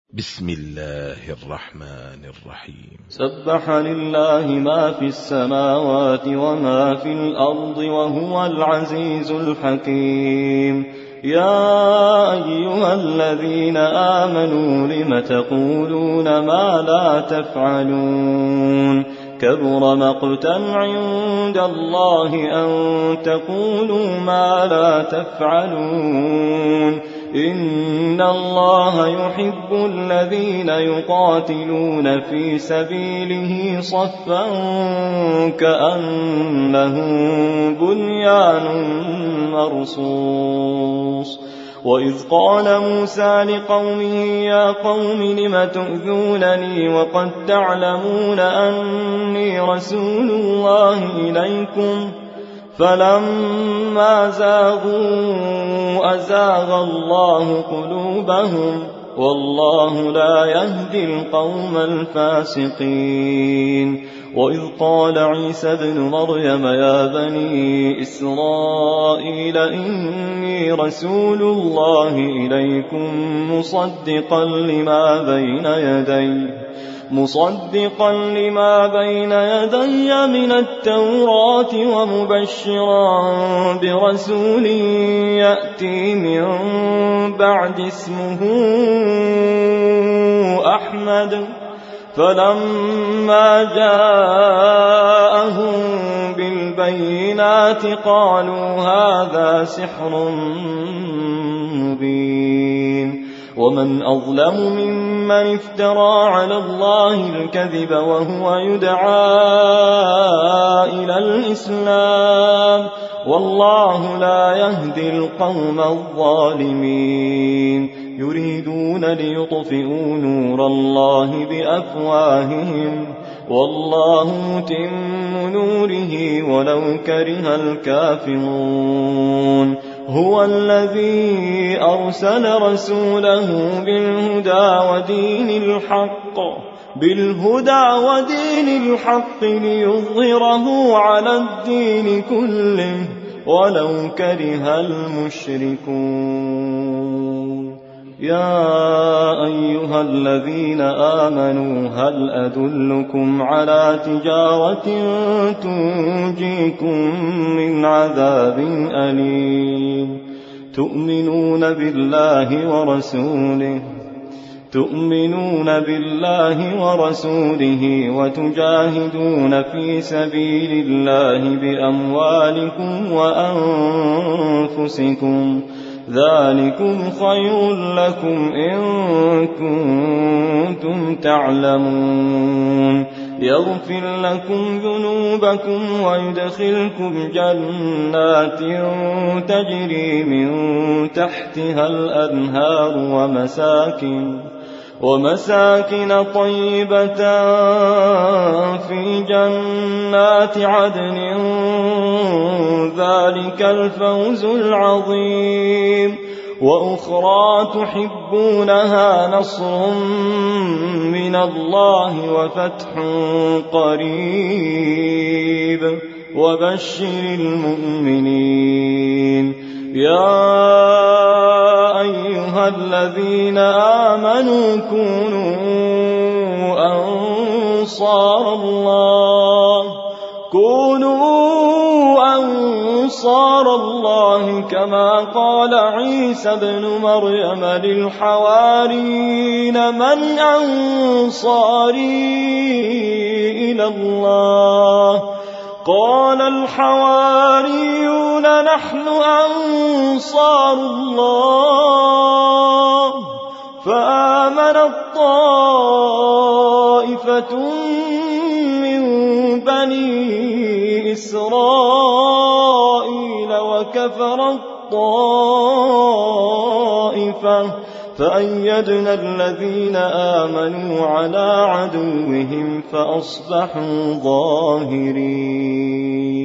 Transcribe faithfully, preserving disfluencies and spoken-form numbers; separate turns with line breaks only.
بسم الله الرحمن الرحيم.
سبح لله ما في السماوات وما في الأرض وهو العزيز الحكيم. يا أيها الذين آمنوا لم تقولون ما لا تفعلون كبر مقتا عند الله أن تقولوا ما لا تفعلون إن الله يحب الذين يقاتلون في سبيله صفا كأنه بنيان مرصوص. وإذ قال موسى لقومه يا قوم لم تؤذونني وقد تعلمون أني رسول الله إليكم فلما زاغوا أزاغ الله قلوبهم والله لا يهدي القوم الفاسقين. وإذ قال عيسى ابن مريم يا بني إسرائيل إني رسول الله إليكم مصدقا لما بين يدي مصدقا لما بين يدي من التوراة ومبشرا برسول يأتي من بعد اسمه أحمد. فلما جاءهم بالبينات قالوا هذا سحر مبين. ومن أظلم ممن افترى على الله الكذب وهو يدعى إلى الإسلام والله لا يهدي القوم الظالمين. يريدون ليطفئوا نور الله بأفواههم والله متم نوره ولو كره الكافرون. هو الذي أرسل رسوله بالهدى ودين الحق بالهدى ودين الحق ليظهره على الدين كله ولو كره المشركون. يا أيها الذين آمنوا هل أدلكم على تجارة تنجيكم من عذاب أليم تؤمنون بالله ورسوله تؤمنون بالله ورسوله وتجاهدون في سبيل الله بأموالكم وأنفسكم ذلكم خير لكم إن كنتم تعلمون. يغفر لكم ذنوبكم ويدخلكم جنات تجري من تحتها الأنهار ومساكن ومساكن طيبة في جنات عدن ذلك الفوز العظيم. وأخرى تحبونها نصر من الله وفتح قريب وبشر المؤمنين. يا أيها الذين آمنوا كونوا أنصار الله كونوا أنصار الله كما قال عيسى ابن مريم للحواريين من أنصاري إلى الله قال الحواريون نحن أنصار الله. فآمنت طائفة من بني إسرائيل وكفرت طائفة فأيدنا الذين آمنوا على عدوهم فأصبحوا ظاهرين.